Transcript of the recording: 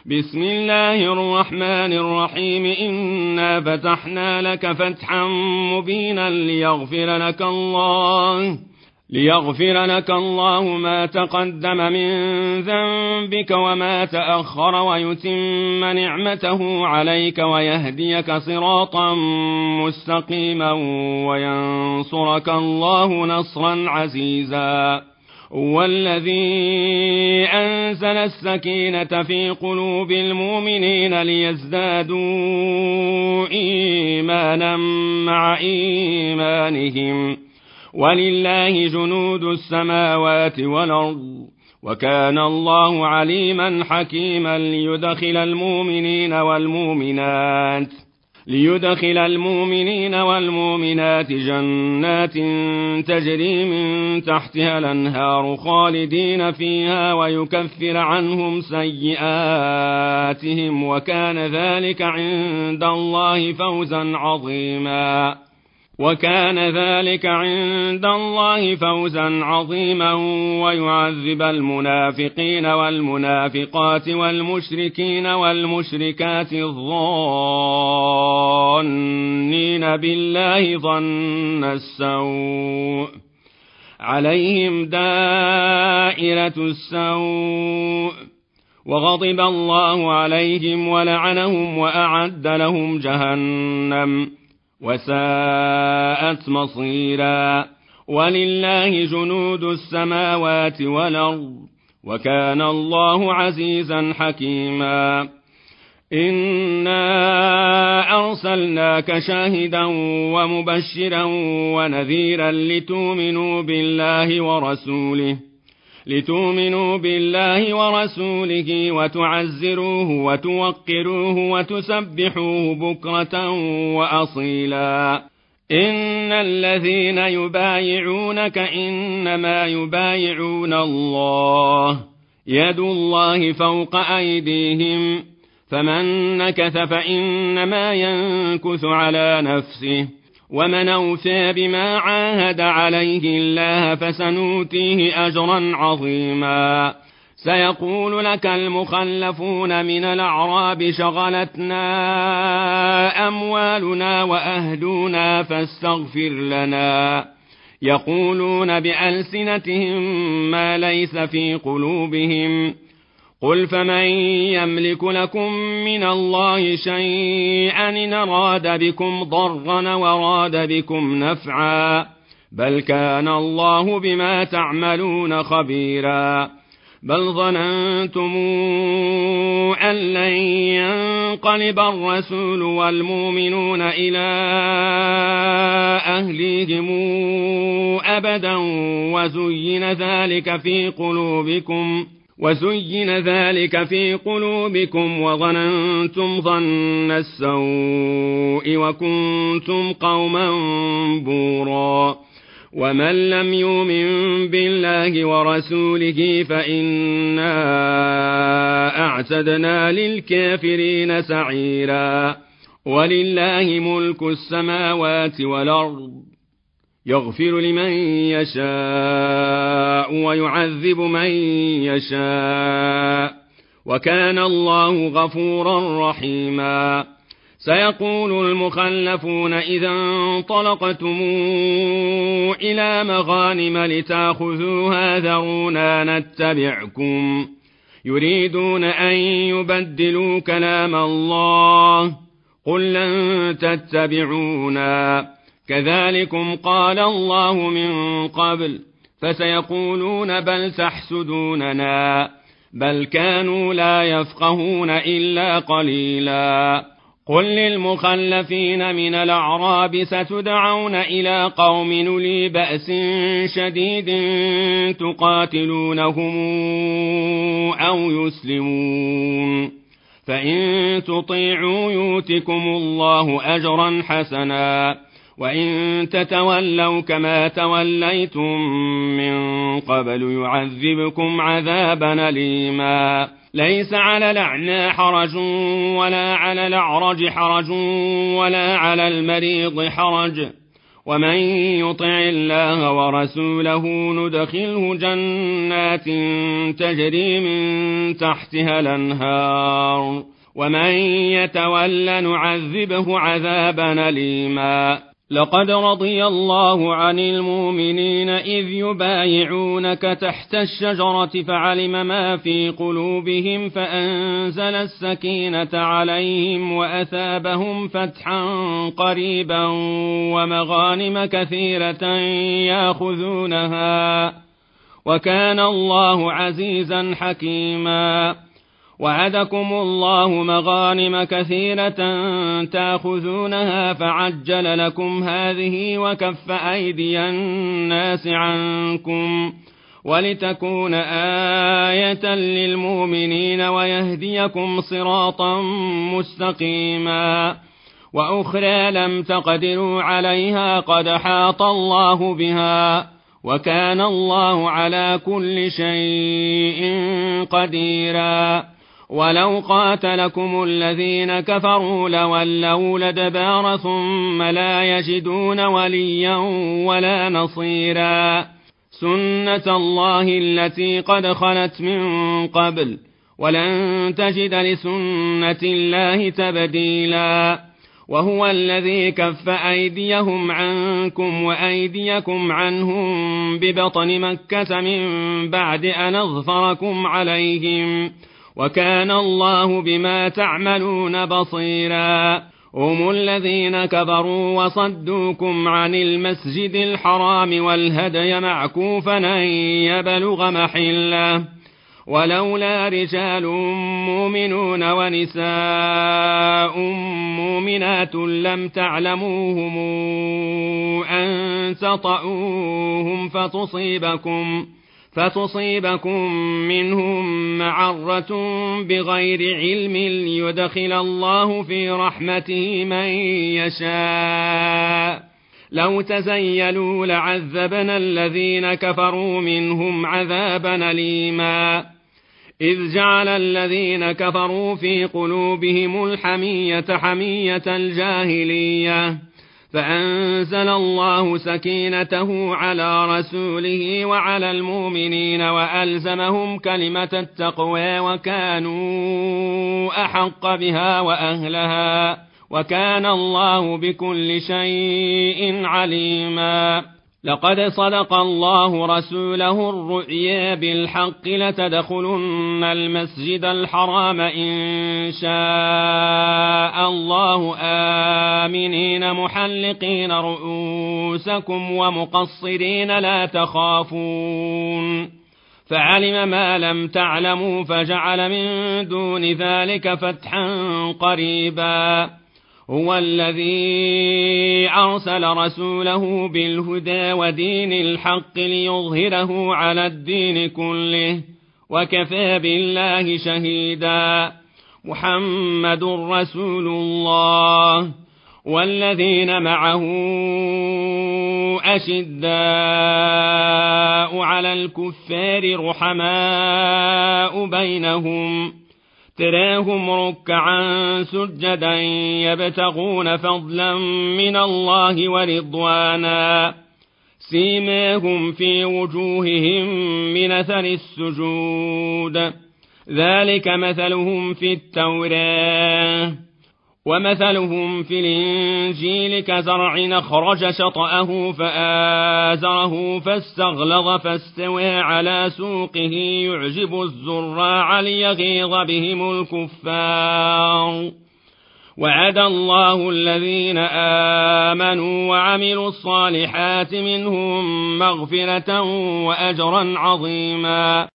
بسم الله الرحمن الرحيم إنا فتحنا لك فتحا مبينا ليغفر لك الله ما تقدم من ذنبك وما تأخر ويتم نعمته عليك ويهديك صراطا مستقيما وينصرك الله نصرا عزيزا. والذي أنزل السكينة في قلوب المؤمنين ليزدادوا إيمانا مع إيمانهم ولله جنود السماوات والأرض وكان الله عليما حكيما ليدخل المؤمنين والمؤمنات جنات تجري من تحتها الأنهار خالدين فيها ويكفر عنهم سيئاتهم وكان ذلك عند الله فوزا عظيما ويعذب المنافقين والمنافقات والمشركين والمشركات الظانين بالله ظن السوء عليهم دائرة السوء وغضب الله عليهم ولعنهم وأعد لهم جهنم وساءت مصيرا. ولله جنود السماوات والأرض وكان الله عزيزا حكيما. إنا أرسلناك شاهدا ومبشرا ونذيرا لتؤمنوا بالله ورسوله وتعزروه وتوقروه وتسبحوه بكرة وأصيلا. إن الذين يبايعونك إنما يبايعون الله يد الله فوق أيديهم فمن نكث فإنما ينكث على نفسه ومن أوفى بما عاهد عليه الله فسنؤتيه أجرا عظيما. سيقول لك المخلفون من الأعراب شغلتنا أموالنا وأهلنا فاستغفر لنا يقولون بألسنتهم ما ليس في قلوبهم قل فمن يملك لكم من الله شيئا إن أراد بكم ضرا وراد بكم نفعا بل كان الله بما تعملون خبيرا. بل ظننتم أن لن ينقلب الرسول والمؤمنون إلى أهليهم أبدا وزين ذلك في قلوبكم وظننتم ظن السوء وكنتم قوما بورا. ومن لم يؤمن بالله ورسوله فإنا أعتدنا للكافرين سعيرا. ولله ملك السماوات والأرض يغفر لمن يشاء ويعذب من يشاء وكان الله غفورا رحيما. سيقول المخلفون إذا انطلقتم إلى مغانم لتأخذوها ذرونا نتبعكم يريدون أن يبدلوا كلام الله قل لن تتبعونا كذلكم قال الله من قبل فسيقولون بل تحسدوننا بل كانوا لا يفقهون إلا قليلا. قل للمخلفين من الأعراب ستدعون إلى قوم أولي بأس شديد تقاتلونهم أو يسلمون فإن تطيعوا يؤتكم الله أجرا حسنا وإن تتولوا كما توليتم من قبل يعذبكم عذابا أليما. ليس على الأعمى حرج ولا على الأعرج حرج ولا على المريض حرج ومن يطع الله ورسوله ندخله جنات تجري من تحتها الأنهار ومن يتول نعذبه عذابا أليما. لقد رضي الله عن المؤمنين إذ يبايعونك تحت الشجرة فعلم ما في قلوبهم فأنزل السكينة عليهم وأثابهم فتحا قريبا ومغانم كثيرة يأخذونها وكان الله عزيزا حكيما. وعدكم الله مغانم كثيرة تأخذونها فعجل لكم هذه وكف أيدي الناس عنكم ولتكون آية للمؤمنين ويهديكم صراطا مستقيما. وأخرى لم تقدروا عليها قد حاط الله بها وكان الله على كل شيء قديرا. ولو قاتلكم الذين كفروا لولوا الأدبار ثم لا يجدون وليا ولا نصيرا. سنة الله التي قد خلت من قبل ولن تجد لسنة الله تبديلا. وهو الذي كف أيديهم عنكم وأيديكم عنهم ببطن مكة من بعد أن أظفركم عليهم وكان الله بما تعملون بصيرا. هم الذين كفروا وصدوكم عن المسجد الحرام والهدي معكوفا أن يبلغ محله ولولا رجال مؤمنون ونساء مؤمنات لم تعلموهم أن تطؤوهم فتصيبكم منهم معرة بغير علم ليدخل الله في رحمته من يشاء. لو تزيلوا لعذبنا الذين كفروا منهم عذابا أليما. إذ جعل الذين كفروا في قلوبهم الحمية حمية الجاهلية فأنزل الله سكينته على رسوله وعلى المؤمنين وألزمهم كلمة التقوى وكانوا أحق بها وأهلها وكان الله بكل شيء عليما. لقد صدق الله رسوله الرؤيا بالحق لتدخلن المسجد الحرام إن شاء الله آمنين محلقين رؤوسكم ومقصرين لا تخافون فعلم ما لم تعلموا فجعل من دون ذلك فتحا قريبا. هو الذي أرسل رسوله بالهدى ودين الحق ليظهره على الدين كله وكفى بالله شهيدا. محمد رسول الله والذين معه أشداء على الكفار رحماء بينهم تراهم ركعا سجدا يبتغون فضلا من الله ورضوانا سيماهم في وجوههم من أثر السجود ذلك مثلهم في التوراة ومثلهم في الإنجيل كزرع أخرج شطأه فآزره فاستغلظ فاستوى على سوقه يعجب الزراع ليغيظ بهم الكفار. وعد الله الذين آمنوا وعملوا الصالحات منهم مغفرة وأجرا عظيما.